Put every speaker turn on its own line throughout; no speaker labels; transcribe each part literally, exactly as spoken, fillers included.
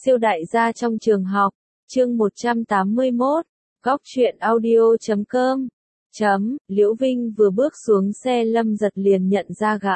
Siêu đại gia trong trường học, chương một trăm tám mươi mốt, góc truyện audio chấm com, chấm, Liễu Vinh vừa bước xuống xe Lâm Giật liền nhận ra gã.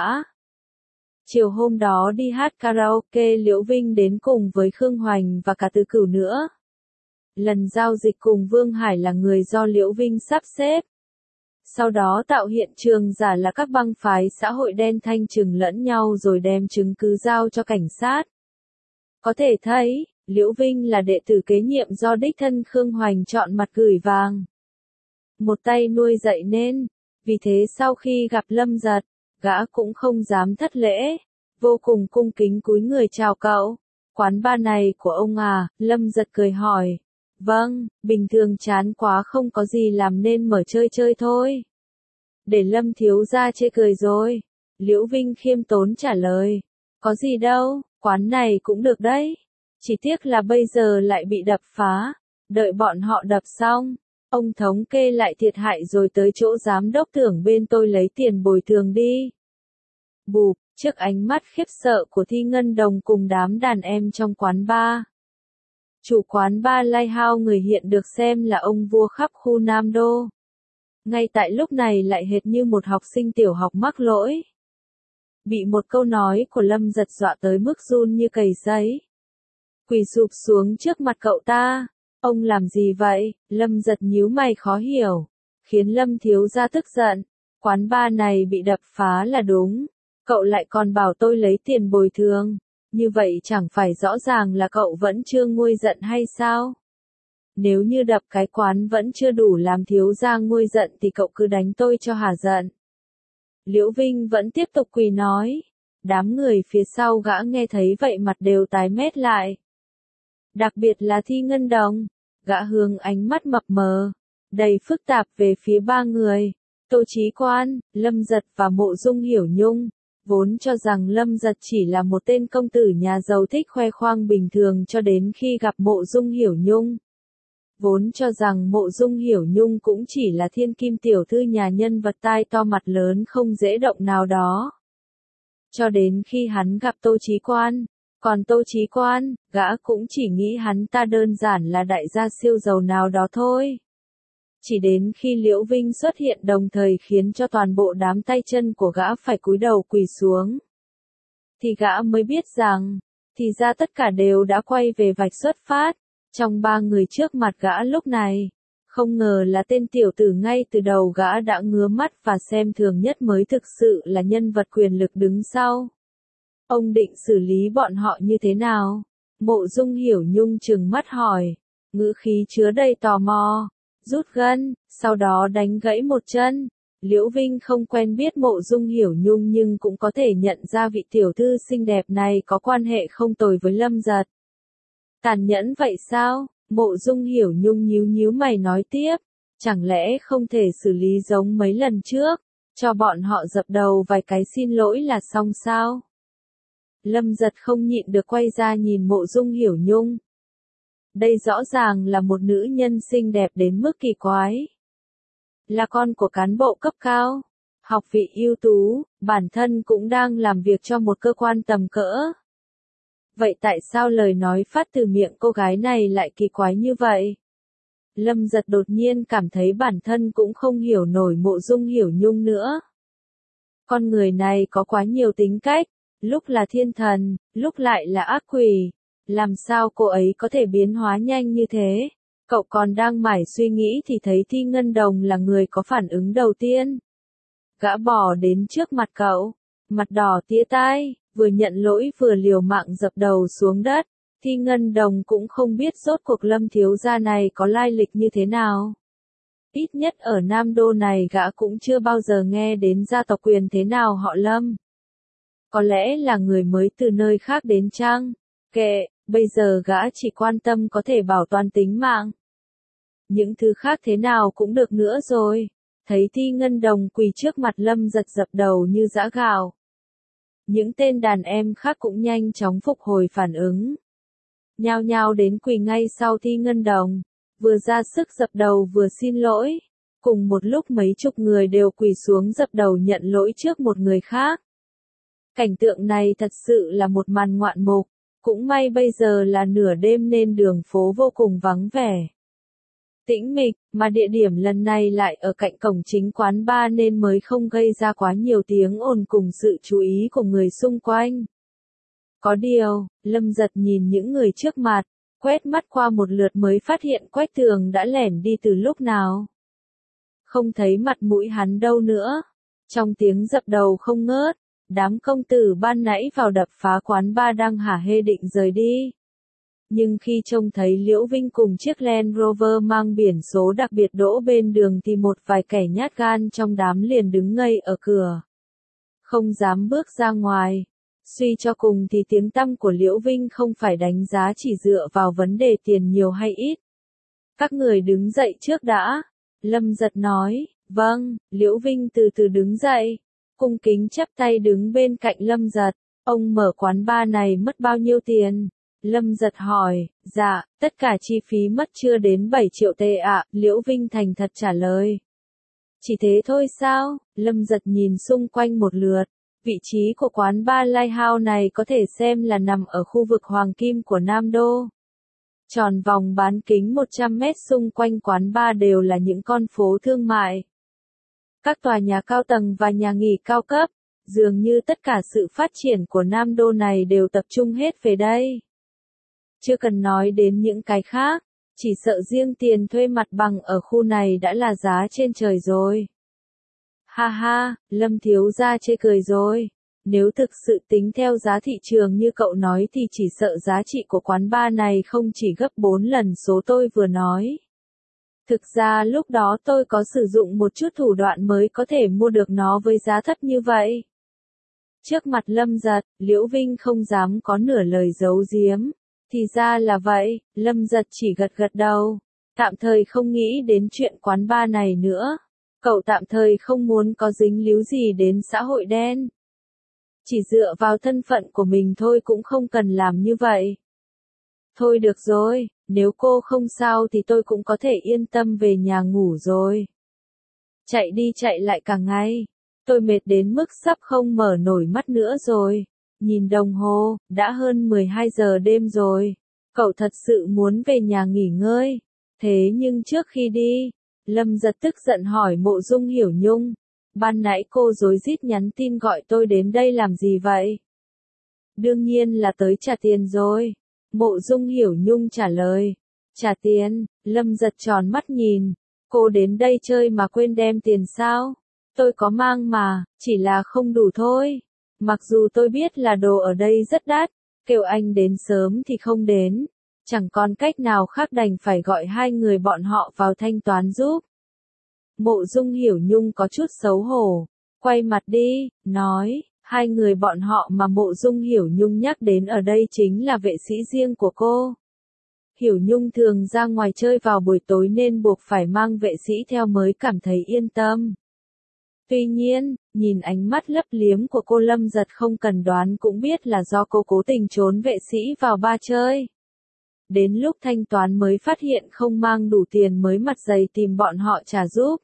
Chiều hôm đó đi hát karaoke Liễu Vinh đến cùng với Khương Hoành và cả Từ Cửu nữa. Lần giao dịch cùng Vương Hải là người do Liễu Vinh sắp xếp. Sau đó tạo hiện trường giả là các băng phái xã hội đen thanh trừng lẫn nhau rồi đem chứng cứ giao cho cảnh sát. Có thể thấy, Liễu Vinh là đệ tử kế nhiệm do đích thân Khương Hoành chọn mặt gửi vàng. Một tay nuôi dạy nên, vì thế sau khi gặp Lâm Giật, gã cũng không dám thất lễ, vô cùng cung kính cúi người chào cậu. Quán bar này của ông à, Lâm Giật cười hỏi. Vâng, bình thường chán quá không có gì làm nên mở chơi chơi thôi. Để Lâm thiếu gia chê cười rồi. Liễu Vinh khiêm tốn trả lời. Có gì đâu, quán này cũng được đấy. Chỉ tiếc là bây giờ lại bị đập phá. Đợi bọn họ đập xong, ông thống kê lại thiệt hại rồi tới chỗ giám đốc tưởng bên tôi lấy tiền bồi thường đi. Bụp, trước ánh mắt khiếp sợ của Thi Ngân Đồng cùng đám đàn em trong quán bar. Chủ quán bar Lighthouse người hiện được xem là ông vua khắp khu Nam Đô. Ngay tại lúc này lại hệt như một học sinh tiểu học mắc lỗi. Bị một câu nói của Lâm Giật dọa tới mức run như cầy giấy. Quỳ sụp xuống trước mặt cậu ta. Ông làm gì vậy? Lâm Giật nhíu mày khó hiểu. Khiến Lâm thiếu gia tức giận. Quán bar này bị đập phá là đúng. Cậu lại còn bảo tôi lấy tiền bồi thường. Như vậy chẳng phải rõ ràng là cậu vẫn chưa nguôi giận hay sao? Nếu như đập cái quán vẫn chưa đủ làm thiếu gia nguôi giận thì cậu cứ đánh tôi cho hả giận. Liễu Vinh vẫn tiếp tục quỳ nói. Đám người phía sau gã nghe thấy vậy mặt đều tái mét lại. Đặc biệt là Thi Ngân Đồng. Gã hướng ánh mắt mập mờ, đầy phức tạp về phía ba người. Tô Chí Quan, Lâm Giật và Mộ Dung Hiểu Nhung. Vốn cho rằng Lâm Giật chỉ là một tên công tử nhà giàu thích khoe khoang bình thường cho đến khi gặp Mộ Dung Hiểu Nhung. Vốn cho rằng Mộ Dung Hiểu Nhung cũng chỉ là thiên kim tiểu thư nhà nhân vật tai to mặt lớn không dễ động nào đó. Cho đến khi hắn gặp Tô Chí Quan, còn Tô Chí Quan, gã cũng chỉ nghĩ hắn ta đơn giản là đại gia siêu giàu nào đó thôi. Chỉ đến khi Liễu Vinh xuất hiện đồng thời khiến cho toàn bộ đám tay chân của gã phải cúi đầu quỳ xuống. Thì gã mới biết rằng, thì ra tất cả đều đã quay về vạch xuất phát, trong ba người trước mặt gã lúc này. Không ngờ là tên tiểu tử ngay từ đầu gã đã ngứa mắt và xem thường nhất mới thực sự là nhân vật quyền lực đứng sau. Ông định xử lý bọn họ như thế nào? Mộ Dung Hiểu Nhung trừng mắt hỏi, ngữ khí chứa đầy tò mò. Rút gân, sau đó đánh gãy một chân. Liễu Vinh không quen biết Mộ Dung Hiểu Nhung nhưng cũng có thể nhận ra vị tiểu thư xinh đẹp này có quan hệ không tồi với Lâm Giật. Tàn nhẫn vậy sao? Mộ Dung Hiểu Nhung nhíu nhíu mày nói tiếp. Chẳng lẽ không thể xử lý giống mấy lần trước, cho bọn họ dập đầu vài cái xin lỗi là xong sao? Lâm Giật không nhịn được quay ra nhìn Mộ Dung Hiểu Nhung. Đây rõ ràng là một nữ nhân xinh đẹp đến mức kỳ quái. Là con của cán bộ cấp cao, học vị ưu tú, bản thân cũng đang làm việc cho một cơ quan tầm cỡ. Vậy tại sao lời nói phát từ miệng cô gái này lại kỳ quái như vậy? Lâm Giật đột nhiên cảm thấy bản thân cũng không hiểu nổi Mộ Dung Hiểu Nhung nữa. Con người này có quá nhiều tính cách, lúc là thiên thần, lúc lại là ác quỷ. Làm sao cô ấy có thể biến hóa nhanh như thế? Cậu còn đang mải suy nghĩ thì thấy Thi Ngân Đồng là người có phản ứng đầu tiên. Gã bò đến trước mặt cậu, mặt đỏ tía tai, vừa nhận lỗi vừa liều mạng dập đầu xuống đất. Thi Ngân Đồng cũng không biết rốt cuộc Lâm thiếu gia này có lai lịch như thế nào. Ít nhất ở Nam Đô này gã cũng chưa bao giờ nghe đến gia tộc quyền thế nào họ Lâm. Có lẽ là người mới từ nơi khác đến chăng? Kệ, bây giờ gã chỉ quan tâm có thể bảo toàn tính mạng. Những thứ khác thế nào cũng được nữa rồi. Thấy Thi Ngân Đồng quỳ trước mặt Lâm Giật dập đầu như giã gạo. Những tên đàn em khác cũng nhanh chóng phục hồi phản ứng. Nhao nhao đến quỳ ngay sau Thi Ngân Đồng, vừa ra sức dập đầu vừa xin lỗi. Cùng một lúc mấy chục người đều quỳ xuống dập đầu nhận lỗi trước một người khác. Cảnh tượng này thật sự là một màn ngoạn mục. Cũng may bây giờ là nửa đêm nên đường phố vô cùng vắng vẻ. Tĩnh mịch, mà địa điểm lần này lại ở cạnh cổng chính quán bar nên mới không gây ra quá nhiều tiếng ồn cùng sự chú ý của người xung quanh. Có điều, Lâm Giật nhìn những người trước mặt, quét mắt qua một lượt mới phát hiện Quách Tường đã lẻn đi từ lúc nào. Không thấy mặt mũi hắn đâu nữa. Trong tiếng dập đầu không ngớt, đám công tử ban nãy vào đập phá quán bar đang hả hê định rời đi. Nhưng khi trông thấy Liễu Vinh cùng chiếc Land Rover mang biển số đặc biệt đỗ bên đường thì một vài kẻ nhát gan trong đám liền đứng ngây ở cửa. Không dám bước ra ngoài. Suy cho cùng thì tiếng tăm của Liễu Vinh không phải đánh giá chỉ dựa vào vấn đề tiền nhiều hay ít. Các người đứng dậy trước đã. Lâm Giật nói, vâng. Liễu Vinh từ từ đứng dậy, cung kính chắp tay đứng bên cạnh Lâm Giật. Ông mở quán bar này mất bao nhiêu tiền? Lâm Giật hỏi. Dạ, tất cả chi phí mất chưa đến bảy triệu tệ ạ. Liễu Vinh thành thật trả lời. Chỉ thế thôi sao? Lâm Giật nhìn xung quanh một lượt. Vị trí của quán bar Lighthouse này có thể xem là nằm ở khu vực Hoàng Kim của Nam Đô. Tròn vòng bán kính một trăm mét xung quanh quán bar đều là những con phố thương mại. Các tòa nhà cao tầng và nhà nghỉ cao cấp, dường như tất cả sự phát triển của Nam Đô này đều tập trung hết về đây. Chưa cần nói đến những cái khác, chỉ sợ riêng tiền thuê mặt bằng ở khu này đã là giá trên trời rồi. Ha ha, Lâm thiếu gia chê cười rồi. Nếu thực sự tính theo giá thị trường như cậu nói thì chỉ sợ giá trị của quán bar này không chỉ gấp bốn lần số tôi vừa nói. Thực ra lúc đó tôi có sử dụng một chút thủ đoạn mới có thể mua được nó với giá thấp như vậy. Trước mặt Lâm Giật, Liễu Vinh không dám có nửa lời giấu giếm. Thì ra là vậy, Lâm Giật chỉ gật gật đầu. Tạm thời không nghĩ đến chuyện quán bar này nữa. Cậu tạm thời không muốn có dính líu gì đến xã hội đen. Chỉ dựa vào thân phận của mình thôi cũng không cần làm như vậy. Thôi được rồi, nếu cô không sao thì tôi cũng có thể yên tâm về nhà ngủ rồi. Chạy đi chạy lại cả ngày. Tôi mệt đến mức sắp không mở nổi mắt nữa rồi. Nhìn đồng hồ, đã hơn mười hai giờ đêm rồi. Cậu thật sự muốn về nhà nghỉ ngơi. Thế nhưng trước khi đi, Lâm Giật tức giận hỏi Mộ Dung Hiểu Nhung. Ban nãy cô rối rít nhắn tin gọi tôi đến đây làm gì vậy? Đương nhiên là tới trả tiền rồi. Mộ Dung Hiểu Nhung trả lời. Trả tiền? Lâm Giật tròn mắt nhìn. Cô đến đây chơi mà quên đem tiền sao? Tôi có mang mà, chỉ là không đủ thôi. Mặc dù tôi biết là đồ ở đây rất đắt, kêu anh đến sớm thì không đến. Chẳng còn cách nào khác đành phải gọi hai người bọn họ vào thanh toán giúp. Mộ Dung Hiểu Nhung có chút xấu hổ, quay mặt đi, nói, hai người bọn họ mà Mộ Dung Hiểu Nhung nhắc đến ở đây chính là vệ sĩ riêng của cô. Hiểu Nhung thường ra ngoài chơi vào buổi tối nên buộc phải mang vệ sĩ theo mới cảm thấy yên tâm. Tuy nhiên, nhìn ánh mắt lấp liếm của cô, Lâm Giật không cần đoán cũng biết là do cô cố tình trốn vệ sĩ vào ba chơi. Đến lúc thanh toán mới phát hiện không mang đủ tiền mới mặt dày tìm bọn họ trả giúp.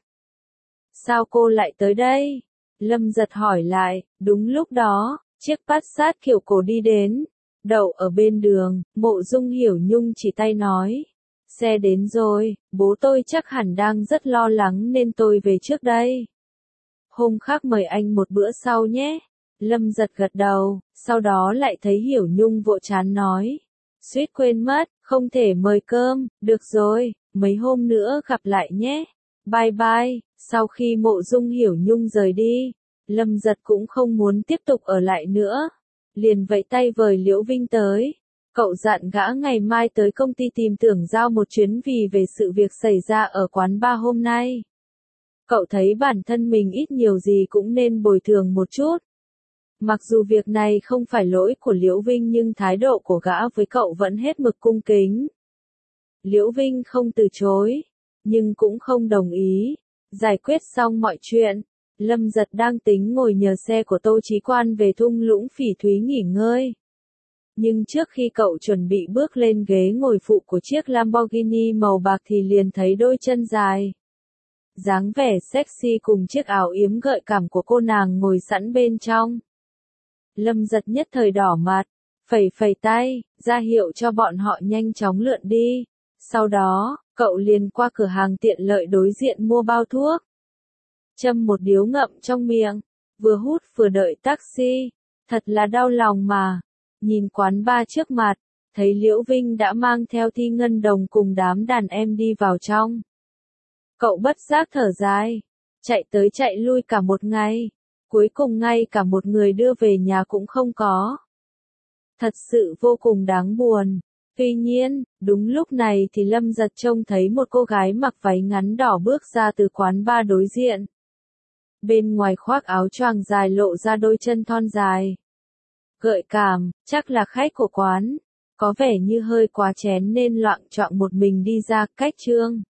Sao cô lại tới đây? Lâm Giật hỏi lại. Đúng lúc đó, chiếc Passat kiểu cổ đi đến, đậu ở bên đường. Mộ Dung Hiểu Nhung chỉ tay nói. Xe đến rồi, bố tôi chắc hẳn đang rất lo lắng nên tôi về trước đây. Hôm khác mời anh một bữa sau nhé. Lâm Giật gật đầu, sau đó lại thấy Hiểu Nhung vỗ trán nói. Suýt quên mất, không thể mời cơm, được rồi, mấy hôm nữa gặp lại nhé. Bye bye. Sau khi Mộ Dung Hiểu Nhung rời đi, Lâm Giật cũng không muốn tiếp tục ở lại nữa. Liền vẫy tay vời Liễu Vinh tới. Cậu dặn gã ngày mai tới công ty tìm Tưởng Giao một chuyến vì về sự việc xảy ra ở quán bar hôm nay. Cậu thấy bản thân mình ít nhiều gì cũng nên bồi thường một chút. Mặc dù việc này không phải lỗi của Liễu Vinh nhưng thái độ của gã với cậu vẫn hết mực cung kính. Liễu Vinh không từ chối, nhưng cũng không đồng ý. Giải quyết xong mọi chuyện, Lâm Giật đang tính ngồi nhờ xe của Tô Chí Quan về thung lũng Phỉ Thúy nghỉ ngơi. Nhưng trước khi cậu chuẩn bị bước lên ghế ngồi phụ của chiếc Lamborghini màu bạc thì liền thấy đôi chân dài, dáng vẻ sexy cùng chiếc áo yếm gợi cảm của cô nàng ngồi sẵn bên trong. Lâm Giật nhất thời đỏ mặt, phẩy phẩy tay, ra hiệu cho bọn họ nhanh chóng lượn đi. Sau đó, cậu liền qua cửa hàng tiện lợi đối diện mua bao thuốc. Châm một điếu ngậm trong miệng, vừa hút vừa đợi taxi. Thật là đau lòng mà. Nhìn quán bar trước mặt, thấy Liễu Vinh đã mang theo Thi Ngân Đồng cùng đám đàn em đi vào trong. Cậu bất giác thở dài, chạy tới chạy lui cả một ngày, cuối cùng ngay cả một người đưa về nhà cũng không có. Thật sự vô cùng đáng buồn. Tuy nhiên, đúng lúc này thì Lâm Giật trông thấy một cô gái mặc váy ngắn đỏ bước ra từ quán bar đối diện. Bên ngoài khoác áo choàng dài lộ ra đôi chân thon dài. Gợi cảm, chắc là khách của quán. Có vẻ như hơi quá chén nên loạng choạng một mình đi ra cách trương.